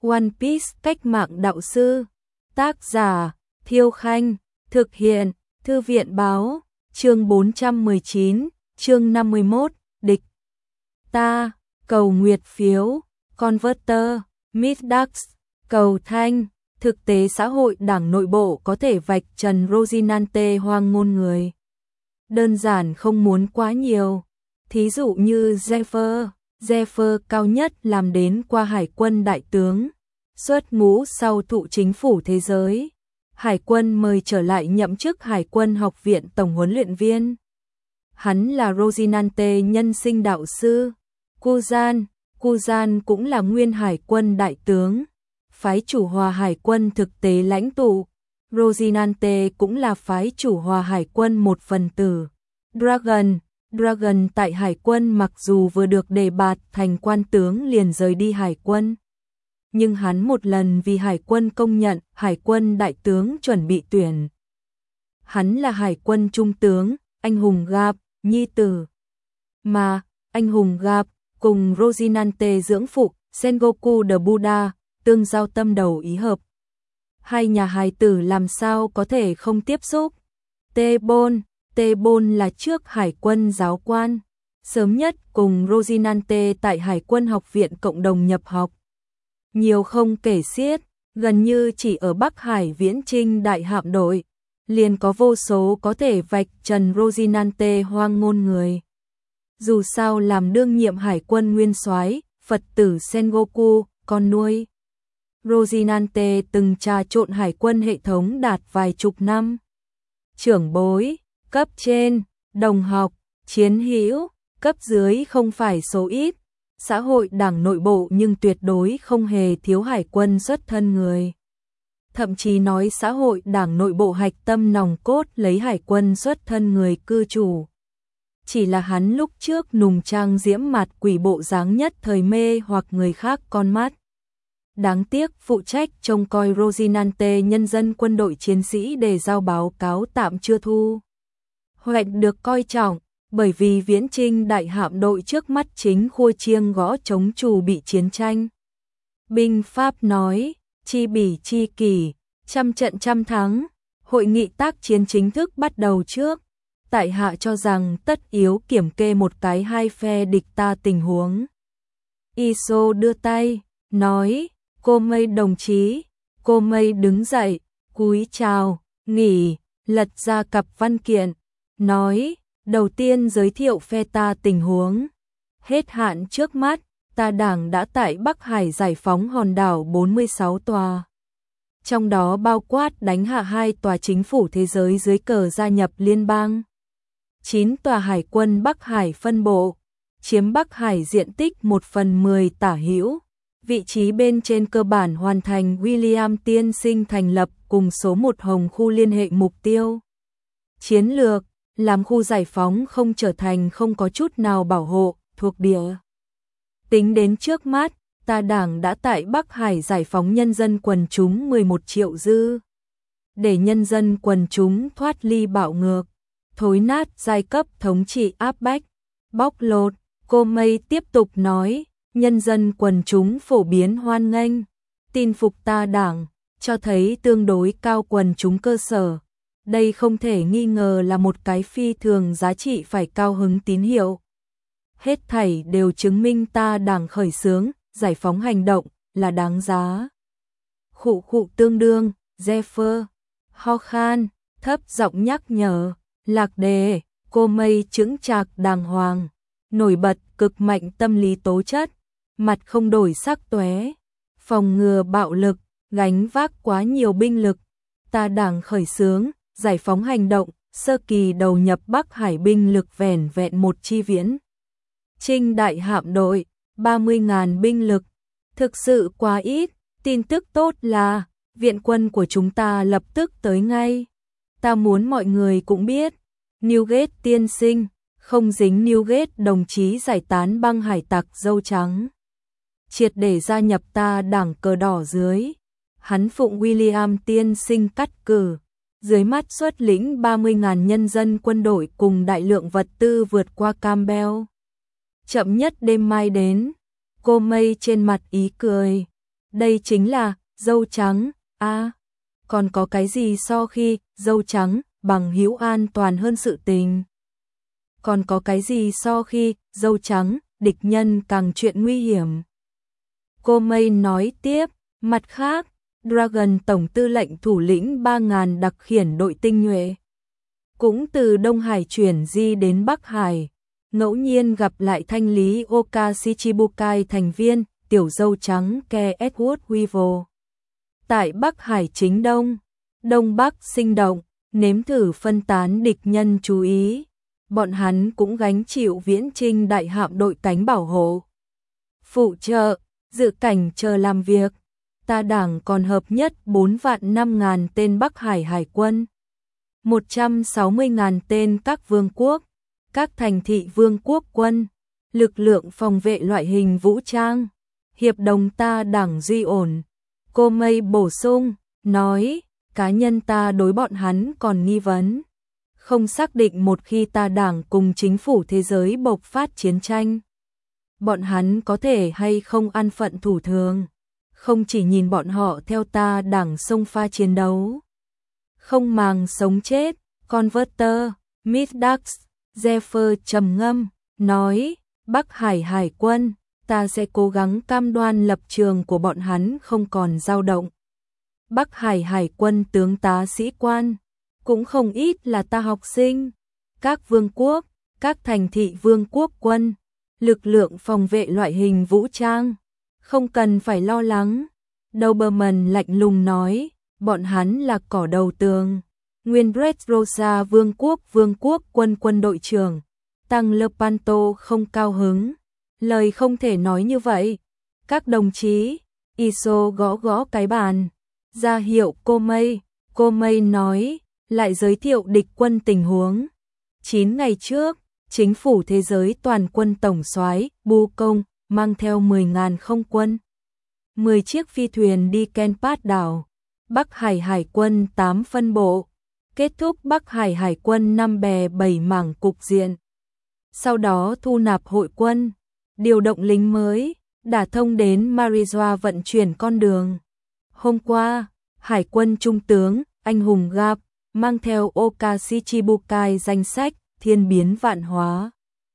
One Piece cách mạng đạo sư. Tác giả Thiêu Khanh. Thực hiện Thư viện Báo. Chương 419, chương 51, địch ta. Cầu nguyệt phiếu. Converter. Midax. Cầu thanh. Thực tế xã hội đảng nội bộ có thể vạch trần Rosinante hoang ngôn người. Đơn giản không muốn quá nhiều. Thí dụ như Zephyr cao nhất làm đến qua hải quân đại tướng, xuất ngũ sau thụ chính phủ thế giới. Hải quân mời trở lại nhậm chức Hải quân học viện tổng huấn luyện viên. Hắn là Rosinante nhân sinh đạo sư. Kuzan cũng là nguyên hải quân đại tướng, phái chủ hòa hải quân thực tế lãnh tụ. Rosinante cũng là phái chủ hòa hải quân một phần tử. Dragon tại hải quân mặc dù vừa được đề bạt thành quan tướng liền rời đi hải quân, nhưng hắn một lần vì hải quân công nhận hải quân đại tướng chuẩn bị tuyển. Hắn là hải quân trung tướng, anh hùng Garp, nhi tử. Mà, anh hùng Garp cùng Rosinante dưỡng phụ, Sengoku the Buddha, tương giao tâm đầu ý hợp. Hai nhà hài tử làm sao có thể không tiếp xúc. T-Bone là trước hải quân giáo quan, sớm nhất cùng Rosinante tại hải quân học viện cộng đồng nhập học. Nhiều không kể xiết, gần như chỉ ở Bắc Hải viễn trinh đại hạm đội, liền có vô số có thể vạch trần Rosinante hoang ngôn người. Dù sao làm đương nhiệm hải quân nguyên soái, Phật tử Sengoku, con nuôi. Rosinante từng trà trộn hải quân hệ thống đạt vài chục năm. Trưởng bối, cấp trên, đồng học, chiến hữu, cấp dưới không phải số ít. Xã hội đảng nội bộ nhưng tuyệt đối không hề thiếu hải quân xuất thân người. Thậm chí nói xã hội đảng nội bộ hạch tâm nòng cốt lấy hải quân xuất thân người cư chủ. Chỉ là hắn lúc trước nùng trang diễm mặt quỷ bộ dáng nhất thời mê hoặc người khác con mắt. Đáng tiếc phụ trách trông coi Rosinante nhân dân quân đội chiến sĩ để giao báo cáo tạm chưa thu hoạch được coi trọng, bởi vì viễn trinh đại hạm đội trước mắt chính khua chiêng gõ chống trù bị chiến tranh. Binh Pháp nói, chi bỉ chi kỷ, trăm trận trăm thắng, hội nghị tác chiến chính thức bắt đầu trước. Tại hạ cho rằng tất yếu kiểm kê một cái hai phe địch ta tình huống. Iso đưa tay, nói, cô Mây đồng chí. Cô Mây đứng dậy, cúi chào, nghỉ, lật ra cặp văn kiện, nói, đầu tiên giới thiệu phe ta tình huống. Hết hạn trước mắt, ta đảng đã tại Bắc Hải giải phóng hòn đảo 46 tòa. Trong đó bao quát đánh hạ 2 tòa chính phủ thế giới dưới cờ gia nhập liên bang. 9 tòa hải quân Bắc Hải phân bộ, chiếm Bắc Hải diện tích 1/10 tả hữu. Vị trí bên trên cơ bản hoàn thành. William tiên sinh thành lập cùng số 1 Hồng khu liên hệ mục tiêu chiến lược, làm khu giải phóng không trở thành không có chút nào bảo hộ thuộc địa. Tính đến trước mắt, ta đảng đã tại Bắc Hải giải phóng nhân dân quần chúng 11 triệu dư. Để nhân dân quần chúng thoát ly bạo ngược, thối nát giai cấp thống trị áp bách, bóc lột. Cô Mây tiếp tục nói, nhân dân quần chúng phổ biến hoan nghênh, tin phục ta đảng, cho thấy tương đối cao quần chúng cơ sở. Đây không thể nghi ngờ là một cái phi thường giá trị phải cao hứng tín hiệu. Hết thảy đều chứng minh ta đảng khởi xướng, giải phóng hành động, là đáng giá. Khụ tương đương, Zephyr, ho khan, thấp giọng nhắc nhở, Lạc Đề. Cô Mây chững chạc đàng hoàng, nổi bật cực mạnh tâm lý tố chất, mặt không đổi sắc tóe, phòng ngừa bạo lực, gánh vác quá nhiều binh lực. Ta đảng khởi xướng, giải phóng hành động, sơ kỳ đầu nhập Bắc Hải binh lực vẻn vẹn một chi viễn trinh đại hạm đội, 30.000 binh lực, thực sự quá ít. Tin tức tốt là, viện quân của chúng ta lập tức tới ngay. Ta muốn mọi người cũng biết, Newgate tiên sinh, không dính Newgate đồng chí giải tán băng hải tặc dâu trắng, triệt để gia nhập ta đảng cờ đỏ dưới. Hắn phụng William tiên sinh cắt cử, dưới mắt xuất lĩnh 30.000 nhân dân quân đội cùng đại lượng vật tư vượt qua Campbell. Chậm nhất đêm mai đến. Cô Mây trên mặt ý cười. Đây chính là dâu trắng, còn có cái gì so khi dâu trắng bằng hữu an toàn hơn sự tình? Còn có cái gì so khi dâu trắng địch nhân càng chuyện nguy hiểm? Cô Mây nói tiếp, mặt khác, Dragon tổng tư lệnh thủ lĩnh 3.000 đặc khiển đội tinh nhuệ cũng từ Đông Hải chuyển di đến Bắc Hải, ngẫu nhiên gặp lại thanh lý Oka Shichibukai thành viên tiểu dâu trắng Ke Edward Weevil. Tại Bắc Hải chính Đông Bắc sinh động, nếm thử phân tán địch nhân chú ý, bọn hắn cũng gánh chịu viễn chinh đại hạm đội cánh bảo hộ. Phụ trợ, dự cảnh chờ làm việc, ta đảng còn hợp nhất 4.500.000 tên Bắc Hải hải quân, 160.000 tên các vương quốc, các thành thị vương quốc quân, lực lượng phòng vệ loại hình vũ trang. Hiệp đồng ta đảng duy ổn. Cô Mây bổ sung, nói, cá nhân ta đối bọn hắn còn nghi vấn. Không xác định một khi ta đảng cùng chính phủ thế giới bộc phát chiến tranh, bọn hắn có thể hay không an phận thủ thường. Không chỉ nhìn bọn họ theo ta đảng xông pha chiến đấu. Không màng sống chết, Converter, Midax, Zephyr trầm ngâm, nói, Bắc Hải hải quân, ta sẽ cố gắng cam đoan lập trường của bọn hắn không còn dao động. Bắc Hải hải quân tướng tá sĩ quan, cũng không ít là ta học sinh, các vương quốc, các thành thị vương quốc quân, lực lượng phòng vệ loại hình vũ trang, không cần phải lo lắng. Doberman lạnh lùng nói, bọn hắn là cỏ đầu tường. Nguyên Dressrosa vương quốc quân đội trưởng, Tăng Lepanto không cao hứng. Lời không thể nói như vậy. Các đồng chí, Iso gõ gõ cái bàn, ra hiệu cô Mây nói, lại giới thiệu địch quân tình huống. 9 ngày trước, chính phủ thế giới toàn quân tổng soái Bu Công mang theo 10.000 không quân, 10 chiếc phi thuyền đi Kenpat đảo, Bắc Hải hải quân 8 phân bộ, kết thúc Bắc Hải hải quân 5 bè 7 mảng cục diện. Sau đó thu nạp hội quân, điều động lính mới, đả thông đến Marijoa vận chuyển con đường. Hôm qua, hải quân trung tướng anh hùng Gap mang theo Oka Shichibukai danh sách thiên biến vạn hóa.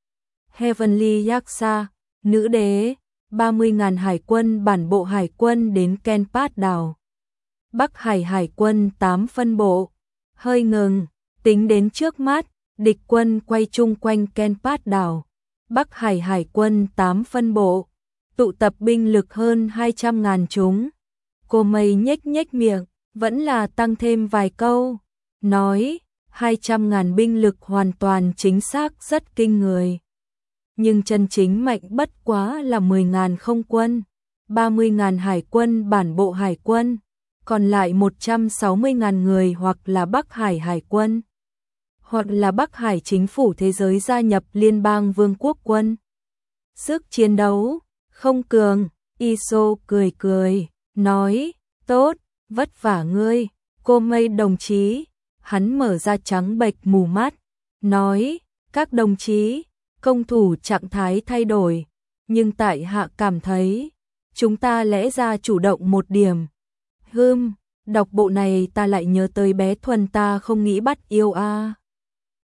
Heavenly Yaksa, nữ đế, 30.000 hải quân bản bộ hải quân đến Kenpat đảo. Bắc Hải hải quân 8 phân bộ, hơi ngừng, tính đến trước mắt, địch quân quay chung quanh Kenpat đảo. Bắc Hải hải quân 8 phân bộ, tụ tập binh lực hơn 200.000 chúng. Cô Mây nhếch miệng, vẫn là tăng thêm vài câu, nói 200.000 binh lực hoàn toàn chính xác rất kinh người. Nhưng chân chính mạnh bất quá là 10.000 không quân, 30.000 hải quân bản bộ hải quân, còn lại 160.000 người hoặc là Bắc Hải hải quân, hoặc là Bắc Hải chính phủ thế giới gia nhập liên bang vương quốc quân. Sức chiến đấu không cường, Iso cười, nói, tốt, vất vả ngươi, cô Mây đồng chí. Hắn mở ra trắng bệch mù mắt, nói, các đồng chí, công thủ trạng thái thay đổi, nhưng tại hạ cảm thấy, chúng ta lẽ ra chủ động một điểm. Đọc bộ này ta lại nhớ tới bé Thuần ta không nghĩ bắt yêu a.